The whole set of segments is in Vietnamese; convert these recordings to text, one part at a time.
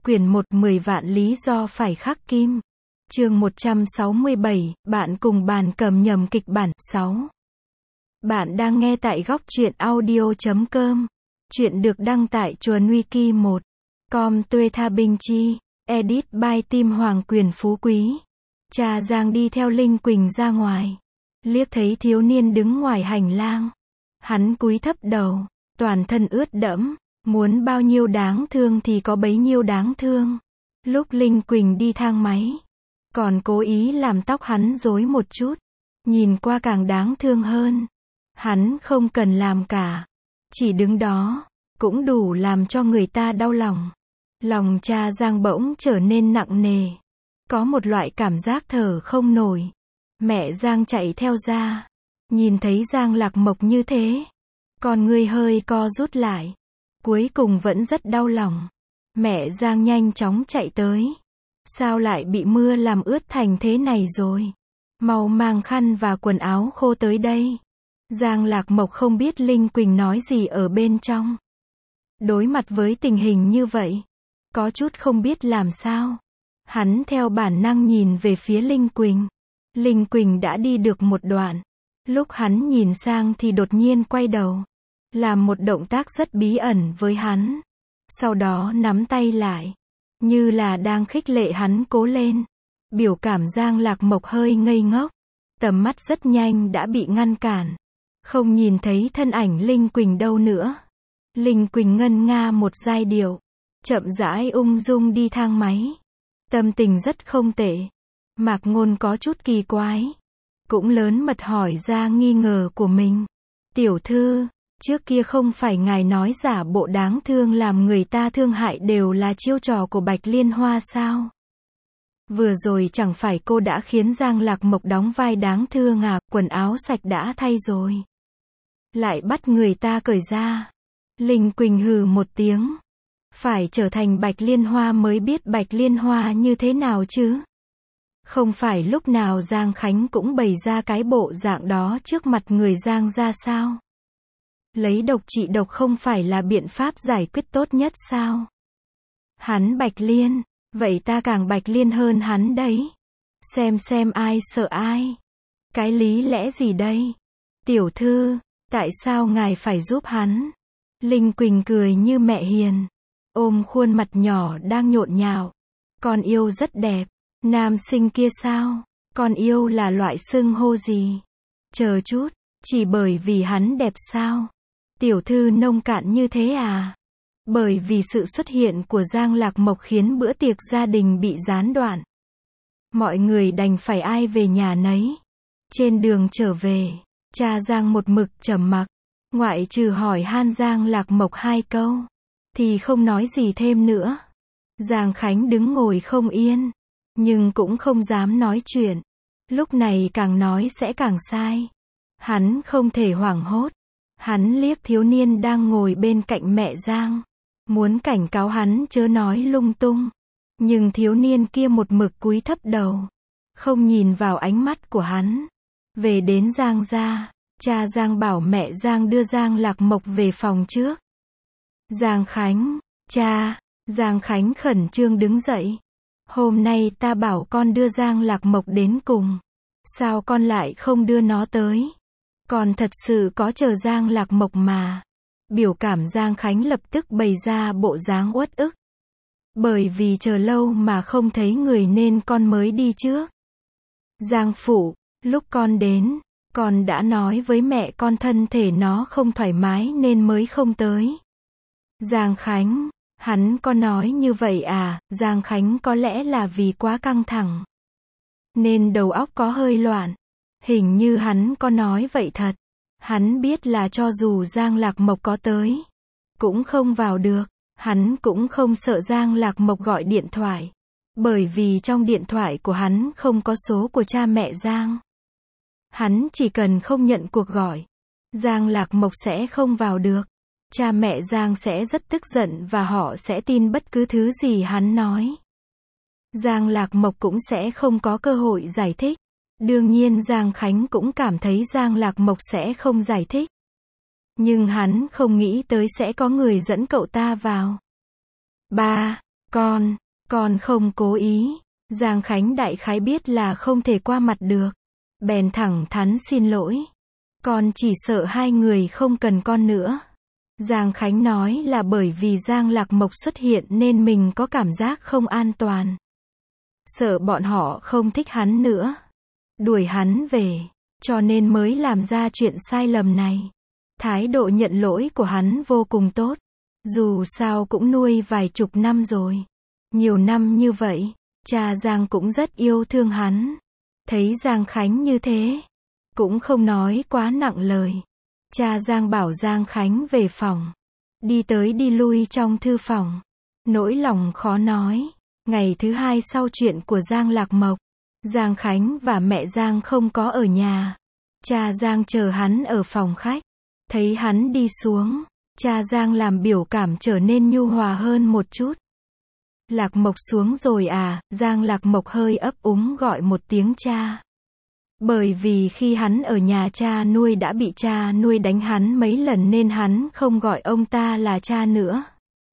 Quyển 1 10 vạn lý do phải khắc kim. Chương 167, bạn cùng bàn cầm nhầm kịch bản 6. Bạn đang nghe tại góc truyện audio.com. Chuyện được đăng tại chuồn wiki 1. Com Tuê Tha Binh Chi. Edit by Tim Hoàng Quyền Phú Quý. Cha Giang đi theo Linh Quỳnh ra ngoài. Liếc thấy thiếu niên đứng ngoài hành lang. Hắn cúi thấp đầu, toàn thân ướt đẫm. Muốn bao nhiêu đáng thương thì có bấy nhiêu đáng thương. Lúc Linh Quỳnh đi thang máy, còn cố ý làm tóc hắn rối một chút. Nhìn qua càng đáng thương hơn. Hắn không cần làm cả. Chỉ đứng đó, cũng đủ làm cho người ta đau lòng. Lòng cha Giang bỗng trở nên nặng nề. Có một loại cảm giác thở không nổi. Mẹ Giang chạy theo ra. Nhìn thấy Giang Lạc Mộc như thế. Con người hơi co rút lại. Cuối cùng vẫn rất đau lòng. Mẹ Giang nhanh chóng chạy tới. Sao lại bị mưa làm ướt thành thế này rồi? Mau mang khăn và quần áo khô tới đây. Giang Lạc Mộc không biết Linh Quỳnh nói gì ở bên trong. Đối mặt với tình hình như vậy, có chút không biết làm sao. Hắn theo bản năng nhìn về phía Linh Quỳnh. Linh Quỳnh đã đi được một đoạn. Lúc hắn nhìn sang thì đột nhiên quay đầu. Làm một động tác rất bí ẩn với hắn. Sau đó nắm tay lại. Như là đang khích lệ hắn cố lên. Biểu cảm Giang Lạc Mộc hơi ngây ngốc. Tầm mắt rất nhanh đã bị ngăn cản. Không nhìn thấy thân ảnh Linh Quỳnh đâu nữa. Linh Quỳnh ngân nga một giai điệu. Chậm rãi ung dung đi thang máy. Tâm tình rất không tệ. Mạc Ngôn có chút kỳ quái. Cũng lớn mật hỏi ra nghi ngờ của mình. Tiểu thư, trước kia không phải ngài nói giả bộ đáng thương làm người ta thương hại đều là chiêu trò của Bạch Liên Hoa sao? Vừa rồi chẳng phải cô đã khiến Giang Lạc Mộc đóng vai đáng thương à, quần áo sạch đã thay rồi. Lại bắt người ta cởi ra. Linh Quỳnh hừ một tiếng. Phải trở thành Bạch Liên Hoa mới biết Bạch Liên Hoa như thế nào chứ? Không phải lúc nào Giang Khánh cũng bày ra cái bộ dạng đó trước mặt người Giang ra sao? Lấy độc trị độc không phải là biện pháp giải quyết tốt nhất sao? Hắn Bạch Liên, vậy ta càng Bạch Liên hơn hắn đấy. Xem ai sợ ai. Cái lý lẽ gì đây? Tiểu thư, tại sao ngài phải giúp hắn? Linh Quỳnh cười như mẹ hiền. Ôm khuôn mặt nhỏ đang nhộn nhạo. Con yêu rất đẹp. Nam sinh kia sao? Con yêu là loại xưng hô gì? Chờ chút, chỉ bởi vì hắn đẹp sao? Tiểu thư nông cạn như thế à? Bởi vì sự xuất hiện của Giang Lạc Mộc khiến bữa tiệc gia đình bị gián đoạn. Mọi người đành phải ai về nhà nấy. Trên đường trở về, cha Giang một mực trầm mặc. Ngoại trừ hỏi han Giang Lạc Mộc 2 câu, thì không nói gì thêm nữa. Giang Khánh đứng ngồi không yên, nhưng cũng không dám nói chuyện. Lúc này càng nói sẽ càng sai. Hắn không thể hoảng hốt. Hắn liếc thiếu niên đang ngồi bên cạnh mẹ Giang. Muốn cảnh cáo hắn chớ nói lung tung. Nhưng thiếu niên kia một mực cúi thấp đầu. Không nhìn vào ánh mắt của hắn. Về đến Giang gia, cha Giang bảo mẹ Giang đưa Giang Lạc Mộc về phòng trước. Giang Khánh, cha. Giang Khánh khẩn trương đứng dậy. Hôm nay ta bảo con đưa Giang Lạc Mộc đến cùng. Sao con lại không đưa nó tới? Con thật sự có chờ Giang Lạc Mộc mà. Biểu cảm Giang Khánh lập tức bày ra bộ dáng uất ức. Bởi vì chờ lâu mà không thấy người nên con mới đi trước. Giang phụ, lúc con đến, con đã nói với mẹ con thân thể nó không thoải mái nên mới không tới. Giang Khánh, hắn có nói như vậy à? Giang Khánh có lẽ là vì quá căng thẳng, nên đầu óc có hơi loạn. Hình như hắn có nói vậy thật. Hắn biết là cho dù Giang Lạc Mộc có tới, cũng không vào được. Hắn cũng không sợ Giang Lạc Mộc gọi điện thoại. Bởi vì trong điện thoại của hắn không có số của cha mẹ Giang. Hắn chỉ cần không nhận cuộc gọi, Giang Lạc Mộc sẽ không vào được. Cha mẹ Giang sẽ rất tức giận và họ sẽ tin bất cứ thứ gì hắn nói. Giang Lạc Mộc cũng sẽ không có cơ hội giải thích. Đương nhiên Giang Khánh cũng cảm thấy Giang Lạc Mộc sẽ không giải thích. Nhưng hắn không nghĩ tới sẽ có người dẫn cậu ta vào. Ba, Con không cố ý. Giang Khánh đại khái biết là không thể qua mặt được. Bèn thẳng thắn xin lỗi. Con chỉ sợ hai người không cần con nữa. Giang Khánh nói là bởi vì Giang Lạc Mộc xuất hiện nên mình có cảm giác không an toàn. Sợ bọn họ không thích hắn nữa. Đuổi hắn về. Cho nên mới làm ra chuyện sai lầm này. Thái độ nhận lỗi của hắn vô cùng tốt. Dù sao cũng nuôi vài chục năm rồi. Nhiều năm như vậy, cha Giang cũng rất yêu thương hắn. Thấy Giang Khánh như thế, cũng không nói quá nặng lời. Cha Giang bảo Giang Khánh về phòng. Đi tới đi lui trong thư phòng. Nỗi lòng khó nói. Ngày thứ hai sau chuyện của Giang Lạc Mộc, Giang Khánh và mẹ Giang không có ở nhà. Cha Giang chờ hắn ở phòng khách. Thấy hắn đi xuống, cha Giang làm biểu cảm trở nên nhu hòa hơn một chút. Lạc Mộc xuống rồi à? Giang Lạc Mộc hơi ấp úng gọi một tiếng cha. Bởi vì khi hắn ở nhà cha nuôi đã bị cha nuôi đánh hắn mấy lần nên hắn không gọi ông ta là cha nữa.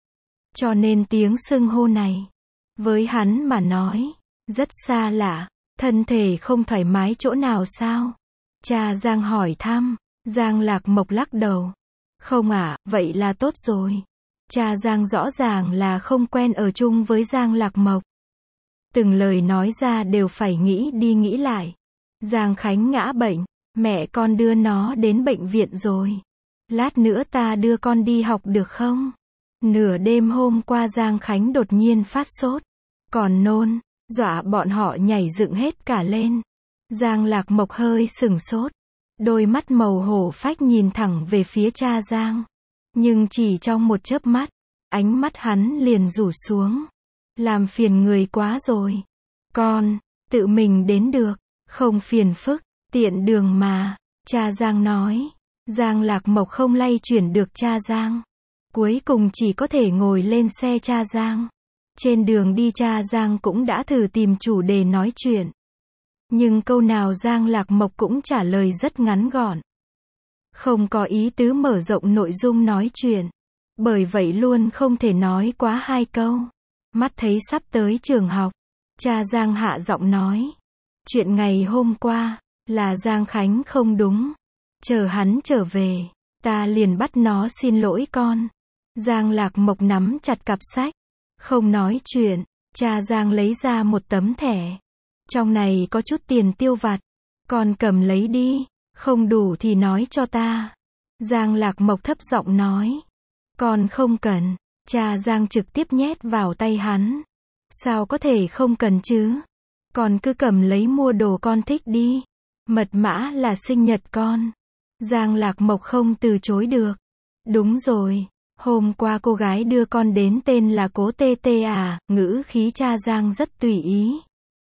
Cho nên tiếng xưng hô này, với hắn mà nói, rất xa lạ. Thân thể không thoải mái chỗ nào sao? Cha Giang hỏi thăm. Giang Lạc Mộc lắc đầu. Không ạ, vậy là tốt rồi. Cha Giang rõ ràng là không quen ở chung với Giang Lạc Mộc. Từng lời nói ra đều phải nghĩ đi nghĩ lại. Giang Khánh ngã bệnh, mẹ con đưa nó đến bệnh viện rồi. Lát nữa ta đưa con đi học được không? Nửa đêm hôm qua Giang Khánh đột nhiên phát sốt, còn nôn, dọa bọn họ nhảy dựng hết cả lên. Giang Lạc Mộc hơi sửng sốt. Đôi mắt màu hổ phách nhìn thẳng về phía cha Giang. Nhưng chỉ trong một chớp mắt, ánh mắt hắn liền rủ xuống. Làm phiền người quá rồi. Con, tự mình đến được, không phiền phức, tiện đường mà, cha Giang nói. Giang Lạc Mộc không lay chuyển được cha Giang. Cuối cùng chỉ có thể ngồi lên xe cha Giang. Trên đường đi cha Giang cũng đã thử tìm chủ đề nói chuyện. Nhưng câu nào Giang Lạc Mộc cũng trả lời rất ngắn gọn. Không có ý tứ mở rộng nội dung nói chuyện. Bởi vậy luôn không thể nói quá hai câu. Mắt thấy sắp tới trường học, cha Giang hạ giọng nói. Chuyện ngày hôm qua, là Giang Khánh không đúng. Chờ hắn trở về, ta liền bắt nó xin lỗi con. Giang Lạc Mộc nắm chặt cặp sách. Không nói chuyện, cha Giang lấy ra một tấm thẻ. Trong này có chút tiền tiêu vặt. Con cầm lấy đi, không đủ thì nói cho ta. Giang Lạc Mộc thấp giọng nói. Con không cần. Cha Giang trực tiếp nhét vào tay hắn. Sao có thể không cần chứ? Con cứ cầm lấy mua đồ con thích đi. Mật mã là sinh nhật con. Giang Lạc Mộc không từ chối được. Đúng rồi, hôm qua cô gái đưa con đến tên là Cố Tê Tê à? Ngữ khí cha Giang rất tùy ý.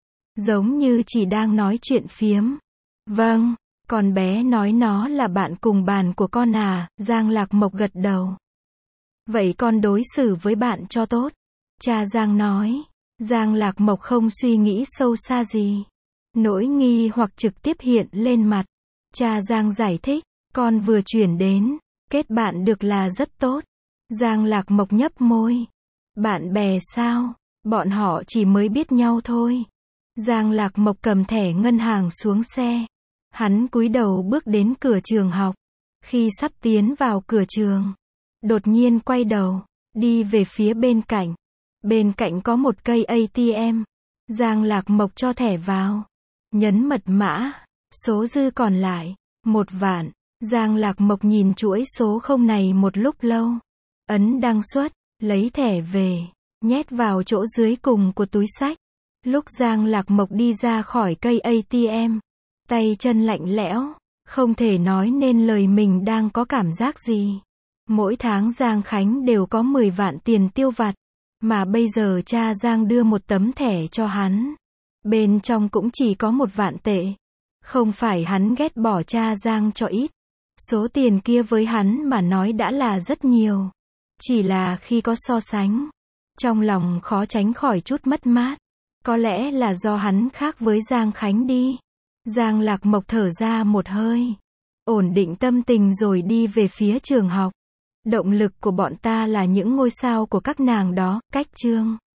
Giống như chỉ đang nói chuyện phiếm. Vâng, con bé nói nó là bạn cùng bàn của con à? Giang Lạc Mộc gật đầu. Vậy con đối xử với bạn cho tốt. Cha Giang nói. Giang Lạc Mộc không suy nghĩ sâu xa gì. Nỗi nghi hoặc trực tiếp hiện lên mặt. Cha Giang giải thích. Con vừa chuyển đến, kết bạn được là rất tốt. Giang Lạc Mộc nhấp môi. Bạn bè sao? Bọn họ chỉ mới biết nhau thôi. Giang Lạc Mộc cầm thẻ ngân hàng xuống xe. Hắn cúi đầu bước đến cửa trường học. Khi sắp tiến vào cửa trường, đột nhiên quay đầu, đi về phía bên cạnh. Bên cạnh có một cây ATM. Giang Lạc Mộc cho thẻ vào. Nhấn mật mã. Số dư còn lại, 1 vạn. Giang Lạc Mộc nhìn chuỗi số không này một lúc lâu. Ấn đăng xuất, lấy thẻ về, nhét vào chỗ dưới cùng của túi xách. Lúc Giang Lạc Mộc đi ra khỏi cây ATM, tay chân lạnh lẽo, không thể nói nên lời mình đang có cảm giác gì. Mỗi tháng Giang Khánh đều có 10 vạn tiền tiêu vặt, mà bây giờ cha Giang đưa một tấm thẻ cho hắn. Bên trong cũng chỉ có 1 vạn tệ. Không phải hắn ghét bỏ cha Giang cho ít. Số tiền kia với hắn mà nói đã là rất nhiều. Chỉ là khi có so sánh, trong lòng khó tránh khỏi chút mất mát. Có lẽ là do hắn khác với Giang Khánh đi. Giang Lạc Mộc thở ra một hơi. Ổn định tâm tình rồi đi về phía trường học. Động lực của bọn ta là những ngôi sao của các nàng đó. Cách chương